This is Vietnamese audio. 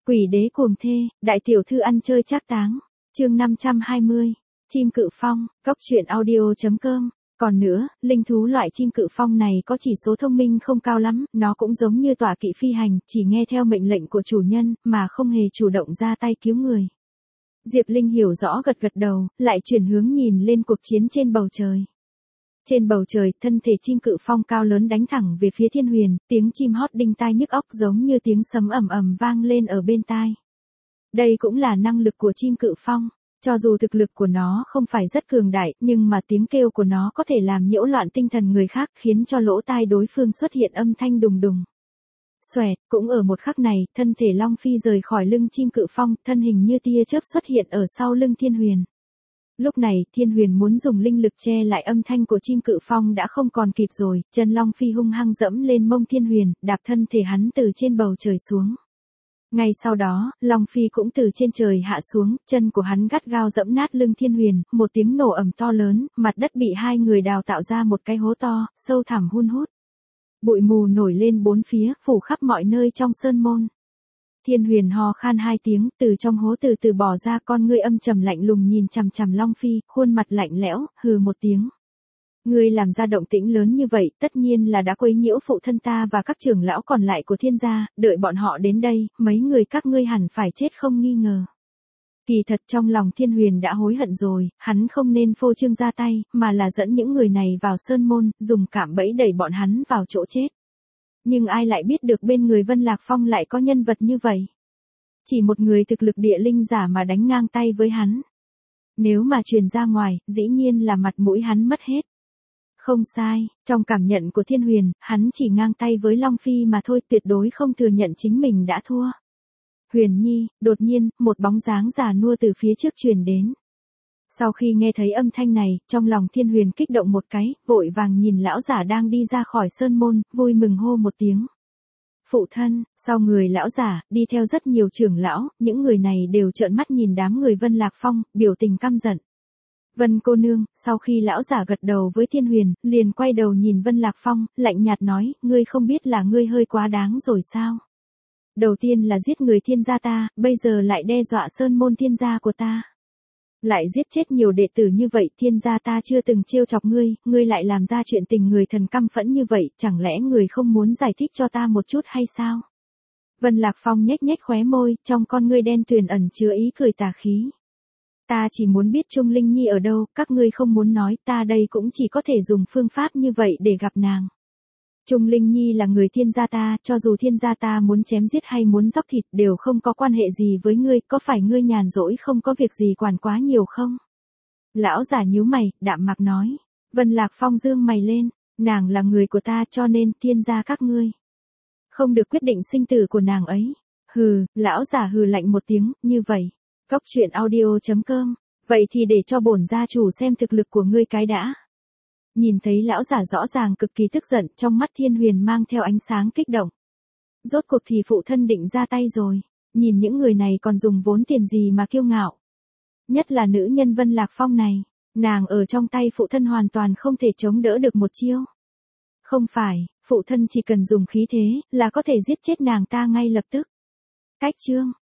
Quỷ đế cuồng thê, đại tiểu thư ăn chơi trác táng. Chương 520. Chim cự phong, cóc truyện audio.com. Còn nữa, linh thú loại chim cự phong này có chỉ số thông minh không cao lắm, nó cũng giống như tọa kỵ phi hành, chỉ nghe theo mệnh lệnh của chủ nhân, mà không hề chủ động ra tay cứu người. Diệp Linh hiểu rõ gật gật đầu, lại chuyển hướng nhìn lên cuộc chiến trên bầu trời. Trên bầu trời, thân thể chim cự phong cao lớn đánh thẳng về phía Thiên Huyền, tiếng chim hót đinh tai nhức óc giống như tiếng sấm ầm ầm vang lên ở bên tai. Đây cũng là năng lực của chim cự phong. Cho dù thực lực của nó không phải rất cường đại, nhưng mà tiếng kêu của nó có thể làm nhiễu loạn tinh thần người khác, khiến cho lỗ tai đối phương xuất hiện âm thanh đùng đùng. Xoẹt, cũng ở một khắc này, thân thể Long Phi rời khỏi lưng chim cự phong, thân hình như tia chớp xuất hiện ở sau lưng Thiên Huyền. Lúc này, Thiên Huyền muốn dùng linh lực che lại âm thanh của chim cự phong đã không còn kịp rồi, chân Long Phi hung hăng dẫm lên mông Thiên Huyền, đạp thân thể hắn từ trên bầu trời xuống. Ngay sau đó, Long Phi cũng từ trên trời hạ xuống, chân của hắn gắt gao dẫm nát lưng Thiên Huyền, một tiếng nổ ầm to lớn, mặt đất bị hai người đào tạo ra một cái hố to, sâu thẳm hun hút. Bụi mù nổi lên bốn phía, phủ khắp mọi nơi trong sơn môn. Thiên Huyền ho khan hai tiếng, từ trong hố từ từ bò ra, con ngươi âm trầm lạnh lùng nhìn chằm chằm Long Phi, khuôn mặt lạnh lẽo, hừ một tiếng. Ngươi làm ra động tĩnh lớn như vậy, tất nhiên là đã quấy nhiễu phụ thân ta và các trưởng lão còn lại của Thiên gia, đợi bọn họ đến đây, mấy người các ngươi hẳn phải chết không nghi ngờ. Kỳ thật trong lòng Thiên Huyền đã hối hận rồi, hắn không nên phô trương ra tay, mà là dẫn những người này vào sơn môn, dùng cạm bẫy đẩy bọn hắn vào chỗ chết. Nhưng ai lại biết được bên người Vân Lạc Phong lại có nhân vật như vậy. Chỉ một người thực lực địa linh giả mà đánh ngang tay với hắn. Nếu mà truyền ra ngoài, dĩ nhiên là mặt mũi hắn mất hết. Không sai, trong cảm nhận của Thiên Huyền, hắn chỉ ngang tay với Long Phi mà thôi, tuyệt đối không thừa nhận chính mình đã thua. Huyền Nhi, đột nhiên, một bóng dáng già nua từ phía trước truyền đến. Sau khi nghe thấy âm thanh này, trong lòng Thiên Huyền kích động một cái, vội vàng nhìn lão giả đang đi ra khỏi sơn môn, vui mừng hô một tiếng. Phụ thân, sau người lão giả, đi theo rất nhiều trưởng lão, những người này đều trợn mắt nhìn đám người Vân Lạc Phong, biểu tình căm giận. Vân cô nương, sau khi lão giả gật đầu với Thiên Huyền, liền quay đầu nhìn Vân Lạc Phong, lạnh nhạt nói, ngươi không biết là ngươi hơi quá đáng rồi sao? Đầu tiên là giết người Thiên gia ta, bây giờ lại đe dọa sơn môn Thiên gia của ta. Lại giết chết nhiều đệ tử như vậy, Thiên gia ta chưa từng trêu chọc ngươi lại làm ra chuyện tình người thần căm phẫn như vậy, chẳng lẽ người không muốn giải thích cho ta một chút hay sao? Vân Lạc Phong nhếch nhếch khóe môi, trong con ngươi đen tuyền ẩn chứa ý cười tà khí. Ta chỉ muốn biết Trung Linh Nhi ở đâu, các ngươi không muốn nói, ta đây cũng chỉ có thể dùng phương pháp như vậy để gặp nàng. Trung Linh Nhi là người Thiên gia ta, cho dù Thiên gia ta muốn chém giết hay muốn dóc thịt đều không có quan hệ gì với ngươi, có phải ngươi nhàn rỗi không có việc gì quản quá nhiều không? Lão giả nhíu mày, đạm mạc nói. Vân Lạc Phong dương mày lên, nàng là người của ta cho nên Thiên gia các ngươi không được quyết định sinh tử của nàng ấy. Hừ, lão giả hừ lạnh một tiếng, như vậy. Cóc truyện audio.com, vậy thì để cho bổn gia chủ xem thực lực của ngươi cái đã. Nhìn thấy lão giả rõ ràng cực kỳ tức giận, trong mắt Thiên Huyền mang theo ánh sáng kích động. Rốt cuộc thì phụ thân định ra tay rồi, nhìn những người này còn dùng vốn tiền gì mà kiêu ngạo. Nhất là nữ nhân Vân Lạc Phong này, nàng ở trong tay phụ thân hoàn toàn không thể chống đỡ được một chiêu. Không phải, phụ thân chỉ cần dùng khí thế, là có thể giết chết nàng ta ngay lập tức. Cách chương.